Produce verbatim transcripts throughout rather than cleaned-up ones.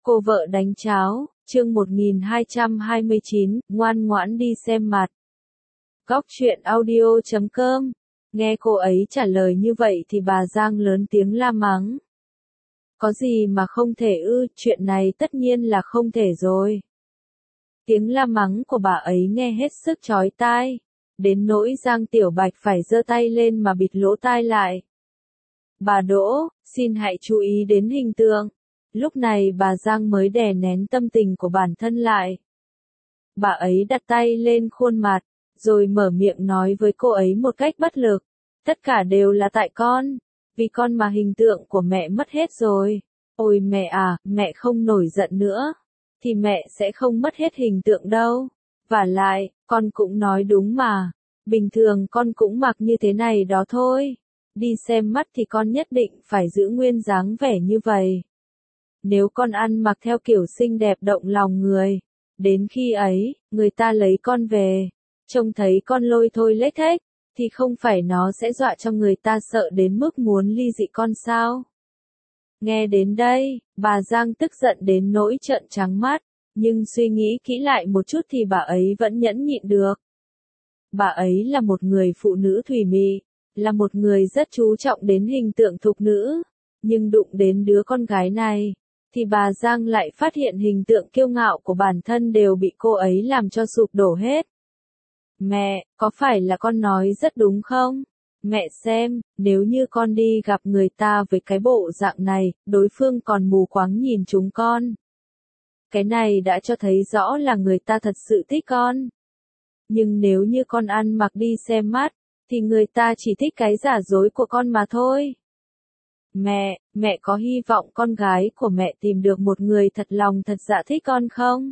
Cô vợ đánh cháo, chương một nghìn hai trăm hai mươi chín, ngoan ngoãn đi xem mặt. Góc truyện audio chấm com. Nghe cô ấy trả lời như vậy thì bà Giang lớn tiếng la mắng. Có gì mà không thể ư, chuyện này tất nhiên là không thể rồi. Tiếng la mắng của bà ấy nghe hết sức chói tai, đến nỗi Giang Tiểu Bạch phải giơ tay lên mà bịt lỗ tai lại. Bà Đỗ, xin hãy chú ý đến hình tượng. Lúc này bà Giang mới đè nén tâm tình của bản thân lại. Bà ấy đặt tay lên khuôn mặt, rồi mở miệng nói với cô ấy một cách bất lực. Tất cả đều là tại con, vì con mà hình tượng của mẹ mất hết rồi. Ôi mẹ à, mẹ không nổi giận nữa, thì mẹ sẽ không mất hết hình tượng đâu. Vả lại, con cũng nói đúng mà, bình thường con cũng mặc như thế này đó thôi. Đi xem mắt thì con nhất định phải giữ nguyên dáng vẻ như vậy. Nếu con ăn mặc theo kiểu xinh đẹp động lòng người, đến khi ấy, người ta lấy con về, trông thấy con lôi thôi lếch thếch, thì không phải nó sẽ dọa cho người ta sợ đến mức muốn ly dị con sao? Nghe đến đây, bà Giang tức giận đến nỗi trợn trắng mắt, nhưng suy nghĩ kỹ lại một chút thì bà ấy vẫn nhẫn nhịn được. Bà ấy là một người phụ nữ thủy mị, là một người rất chú trọng đến hình tượng thục nữ, nhưng đụng đến đứa con gái này, thì bà Giang lại phát hiện hình tượng kiêu ngạo của bản thân đều bị cô ấy làm cho sụp đổ hết. Mẹ, có phải là con nói rất đúng không? Mẹ xem, nếu như con đi gặp người ta với cái bộ dạng này, đối phương còn mù quáng nhìn chúng con. Cái này đã cho thấy rõ là người ta thật sự thích con. Nhưng nếu như con ăn mặc đi xem mắt, thì người ta chỉ thích cái giả dối của con mà thôi. Mẹ, mẹ có hy vọng con gái của mẹ tìm được một người thật lòng thật dạ thích con không?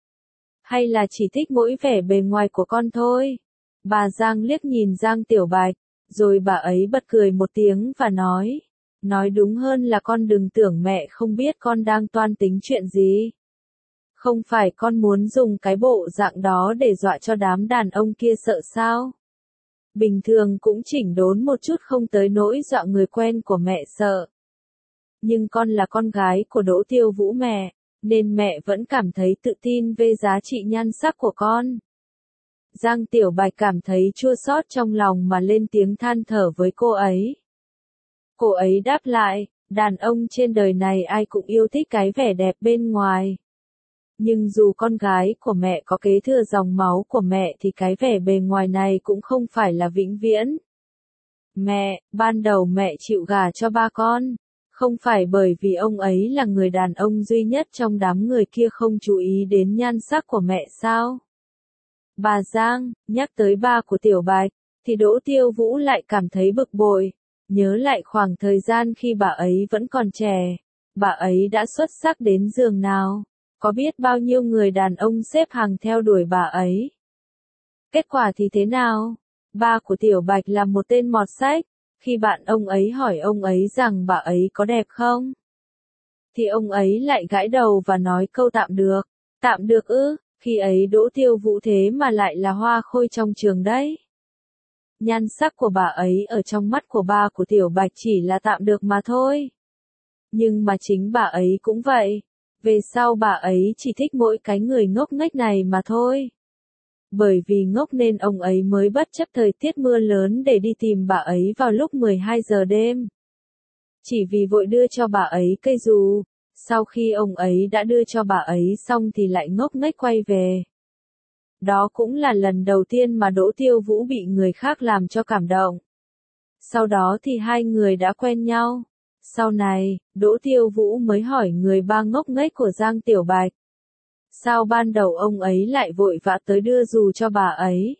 Hay là chỉ thích mỗi vẻ bề ngoài của con thôi? Bà Giang liếc nhìn Giang Tiểu Bạch, rồi bà ấy bật cười một tiếng và nói, nói đúng hơn là con đừng tưởng mẹ không biết con đang toan tính chuyện gì. Không phải con muốn dùng cái bộ dạng đó để dọa cho đám đàn ông kia sợ sao? Bình thường cũng chỉnh đốn một chút không tới nỗi dọa người quen của mẹ sợ. Nhưng con là con gái của Đỗ Tiêu Vũ mẹ, nên mẹ vẫn cảm thấy tự tin về giá trị nhan sắc của con. Giang Tiểu Bạch cảm thấy chua xót trong lòng mà lên tiếng than thở với cô ấy. Cô ấy đáp lại, đàn ông trên đời này ai cũng yêu thích cái vẻ đẹp bên ngoài. Nhưng dù con gái của mẹ có kế thừa dòng máu của mẹ thì cái vẻ bề ngoài này cũng không phải là vĩnh viễn. Mẹ, ban đầu mẹ chịu gả cho ba con, không phải bởi vì ông ấy là người đàn ông duy nhất trong đám người kia không chú ý đến nhan sắc của mẹ sao? Bà Giang, nhắc tới ba của Tiểu Bạch, thì Đỗ Tiêu Vũ lại cảm thấy bực bội, nhớ lại khoảng thời gian khi bà ấy vẫn còn trẻ, bà ấy đã xuất sắc đến giường nào. Có biết bao nhiêu người đàn ông xếp hàng theo đuổi bà ấy. Kết quả thì thế nào? Ba của Tiểu Bạch là một tên mọt sách, khi bạn ông ấy hỏi ông ấy rằng bà ấy có đẹp không? Thì ông ấy lại gãi đầu và nói câu tạm được. Tạm được ư, khi ấy Đỗ Tiêu Vũ thế mà lại là hoa khôi trong trường đấy. Nhan sắc của bà ấy ở trong mắt của ba của Tiểu Bạch chỉ là tạm được mà thôi. Nhưng mà chính bà ấy cũng vậy. Về sau bà ấy chỉ thích mỗi cái người ngốc nghếch này mà thôi. Bởi vì ngốc nên ông ấy mới bất chấp thời tiết mưa lớn để đi tìm bà ấy vào lúc mười hai giờ đêm. Chỉ vì vội đưa cho bà ấy cây dù, sau khi ông ấy đã đưa cho bà ấy xong thì lại ngốc nghếch quay về. Đó cũng là lần đầu tiên mà Đỗ Tiêu Vũ bị người khác làm cho cảm động. Sau đó thì hai người đã quen nhau. Sau này, Đỗ Tiêu Vũ mới hỏi người ba ngốc nghếch của Giang Tiểu Bạch. Sao ban đầu ông ấy lại vội vã tới đưa dù cho bà ấy?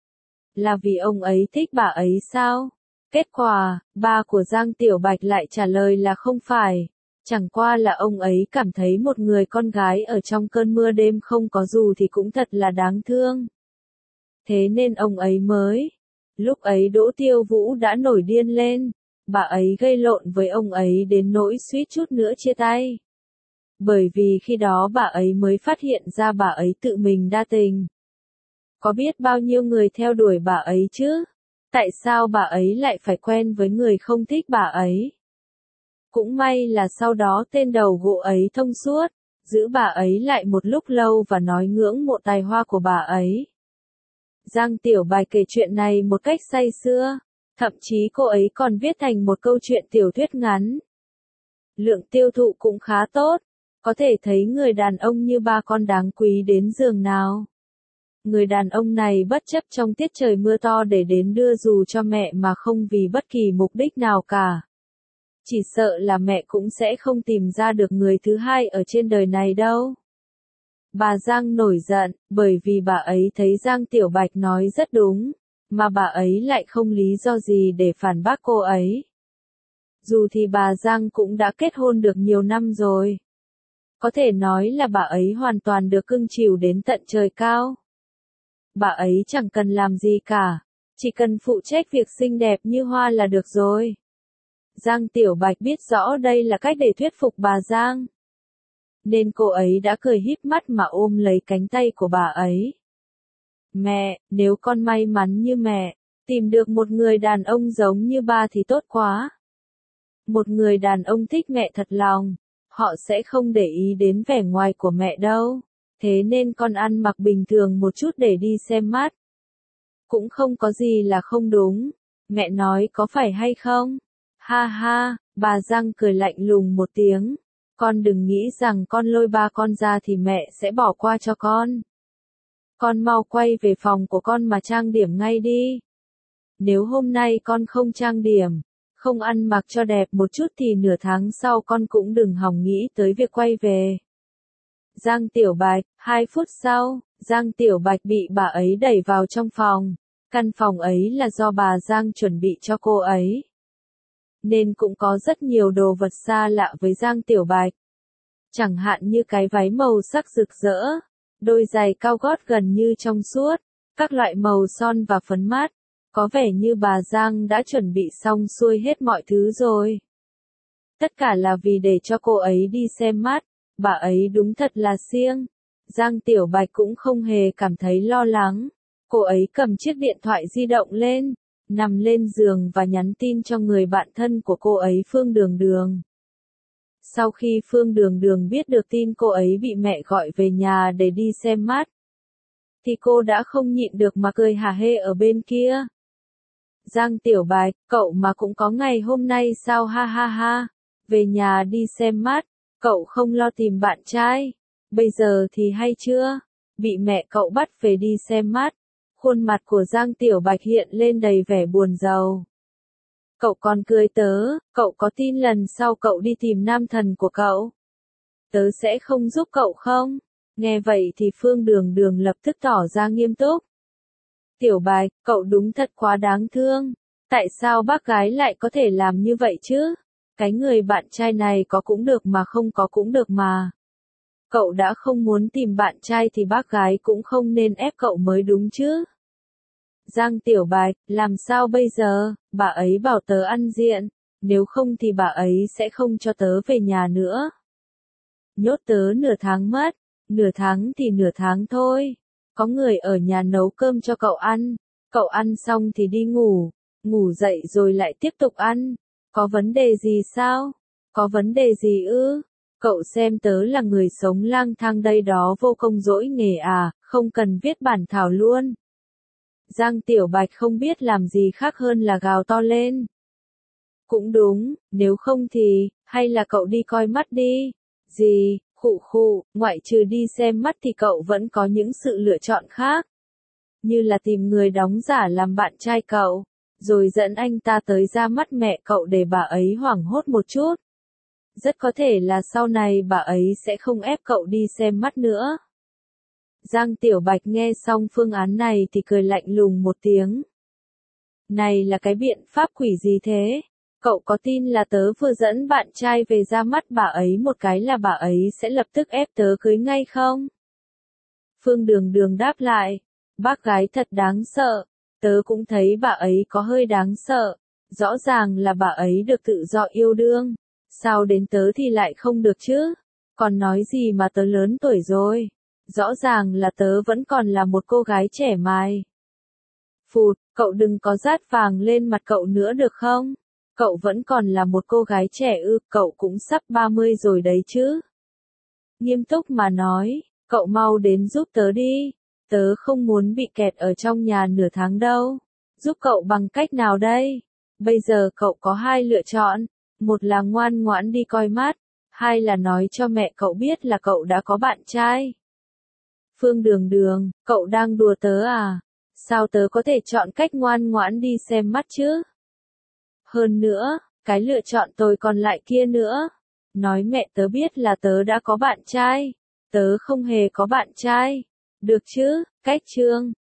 Là vì ông ấy thích bà ấy sao? Kết quả, ba của Giang Tiểu Bạch lại trả lời là không phải. Chẳng qua là ông ấy cảm thấy một người con gái ở trong cơn mưa đêm không có dù thì cũng thật là đáng thương. Thế nên ông ấy mới. Lúc ấy Đỗ Tiêu Vũ đã nổi điên lên. Bà ấy gây lộn với ông ấy đến nỗi suýt chút nữa chia tay. Bởi vì khi đó bà ấy mới phát hiện ra bà ấy tự mình đa tình. Có biết bao nhiêu người theo đuổi bà ấy chứ? Tại sao bà ấy lại phải quen với người không thích bà ấy? Cũng may là sau đó tên đầu gỗ ấy thông suốt, giữ bà ấy lại một lúc lâu và nói ngưỡng mộ tài hoa của bà ấy. Giang Tiểu Bạch kể chuyện này một cách say sưa, thậm chí cô ấy còn viết thành một câu chuyện tiểu thuyết ngắn. Lượng tiêu thụ cũng khá tốt, có thể thấy người đàn ông như ba con đáng quý đến giường nào. Người đàn ông này bất chấp trong tiết trời mưa to để đến đưa dù cho mẹ mà không vì bất kỳ mục đích nào cả. Chỉ sợ là mẹ cũng sẽ không tìm ra được người thứ hai ở trên đời này đâu. Bà Giang nổi giận, bởi vì bà ấy thấy Giang Tiểu Bạch nói rất đúng, mà bà ấy lại không lý do gì để phản bác cô ấy. Dù thì bà Giang cũng đã kết hôn được nhiều năm rồi. Có thể nói là bà ấy hoàn toàn được cưng chiều đến tận trời cao. Bà ấy chẳng cần làm gì cả, chỉ cần phụ trách việc xinh đẹp như hoa là được rồi. Giang Tiểu Bạch biết rõ đây là cách để thuyết phục bà Giang. Nên cô ấy đã cười híp mắt mà ôm lấy cánh tay của bà ấy. Mẹ, nếu con may mắn như mẹ, tìm được một người đàn ông giống như ba thì tốt quá. Một người đàn ông thích mẹ thật lòng, họ sẽ không để ý đến vẻ ngoài của mẹ đâu. Thế nên con ăn mặc bình thường một chút để đi xem mắt. Cũng không có gì là không đúng. Mẹ nói có phải hay không? Ha ha, bà Giang cười lạnh lùng một tiếng. Con đừng nghĩ rằng con lôi ba con ra thì mẹ sẽ bỏ qua cho con. Con mau quay về phòng của con mà trang điểm ngay đi. Nếu hôm nay con không trang điểm, không ăn mặc cho đẹp một chút thì nửa tháng sau con cũng đừng hòng nghĩ tới việc quay về. Giang Tiểu Bạch, hai phút sau, Giang Tiểu Bạch bị bà ấy đẩy vào trong phòng. Căn phòng ấy là do bà Giang chuẩn bị cho cô ấy. Nên cũng có rất nhiều đồ vật xa lạ với Giang Tiểu Bạch. Chẳng hạn như cái váy màu sắc rực rỡ, đôi giày cao gót gần như trong suốt, các loại màu son và phấn mát. Có vẻ như bà Giang đã chuẩn bị xong xuôi hết mọi thứ rồi. Tất cả là vì để cho cô ấy đi xem mắt. Bà ấy đúng thật là siêng. Giang Tiểu Bạch cũng không hề cảm thấy lo lắng. Cô ấy cầm chiếc điện thoại di động lên, nằm lên giường và nhắn tin cho người bạn thân của cô ấy Phương Đường Đường. Sau khi Phương Đường Đường biết được tin cô ấy bị mẹ gọi về nhà để đi xem mắt, thì cô đã không nhịn được mà cười hả hê ở bên kia. Giang Tiểu Bạch, cậu mà cũng có ngày hôm nay sao ha ha ha, về nhà đi xem mắt. Cậu không lo tìm bạn trai, bây giờ thì hay chưa? Bị mẹ cậu bắt về đi xem mắt. Khuôn mặt của Giang Tiểu Bạch hiện lên đầy vẻ buồn rầu. Cậu còn cười tớ, cậu có tin lần sau cậu đi tìm nam thần của cậu, tớ sẽ không giúp cậu không? Nghe vậy thì Phương Đường Đường lập tức tỏ ra nghiêm túc. Tiểu Bạch, cậu đúng thật quá đáng thương. Tại sao bác gái lại có thể làm như vậy chứ? Cái người bạn trai này có cũng được mà không có cũng được mà. Cậu đã không muốn tìm bạn trai thì bác gái cũng không nên ép cậu mới đúng chứ. Giang Tiểu Bạch, làm sao bây giờ? Bà ấy bảo tớ ăn diện, nếu không thì bà ấy sẽ không cho tớ về nhà nữa. Nhốt tớ nửa tháng mất, nửa tháng thì nửa tháng thôi. Có người ở nhà nấu cơm cho cậu ăn, cậu ăn xong thì đi ngủ, ngủ dậy rồi lại tiếp tục ăn. Có vấn đề gì sao? Có vấn đề gì ư? Cậu xem tớ là người sống lang thang đây đó vô công dỗi nghề à, không cần viết bản thảo luôn. Giang Tiểu Bạch không biết làm gì khác hơn là gào to lên. Cũng đúng, nếu không thì, hay là cậu đi coi mắt đi. Gì, khụ khụ, ngoại trừ đi xem mắt thì cậu vẫn có những sự lựa chọn khác. Như là tìm người đóng giả làm bạn trai cậu, rồi dẫn anh ta tới ra mắt mẹ cậu để bà ấy hoảng hốt một chút. Rất có thể là sau này bà ấy sẽ không ép cậu đi xem mắt nữa. Giang Tiểu Bạch nghe xong phương án này thì cười lạnh lùng một tiếng. Này là cái biện pháp quỷ gì thế? Cậu có tin là tớ vừa dẫn bạn trai về ra mắt bà ấy một cái là bà ấy sẽ lập tức ép tớ cưới ngay không? Phương Đường Đường đáp lại. Bác gái thật đáng sợ. Tớ cũng thấy bà ấy có hơi đáng sợ. Rõ ràng là bà ấy được tự do yêu đương. Sao đến tớ thì lại không được chứ? Còn nói gì mà tớ lớn tuổi rồi. Rõ ràng là tớ vẫn còn là một cô gái trẻ mài. Phụt, cậu đừng có rát vàng lên mặt cậu nữa được không? Cậu vẫn còn là một cô gái trẻ ư, cậu cũng sắp ba mươi rồi đấy chứ. nghiêm túc mà nói, cậu mau đến giúp tớ đi, tớ không muốn bị kẹt ở trong nhà nửa tháng đâu. Giúp cậu bằng cách nào đây? Bây giờ cậu có hai lựa chọn, một là ngoan ngoãn đi coi mắt, hai là nói cho mẹ cậu biết là cậu đã có bạn trai. Phương Đường Đường, cậu đang đùa tớ à? Sao tớ có thể chọn cách ngoan ngoãn đi xem mắt chứ? Hơn nữa, cái lựa chọn tôi còn lại kia nữa. Nói mẹ tớ biết là tớ đã có bạn trai. Tớ không hề có bạn trai. Được chứ, cách chương.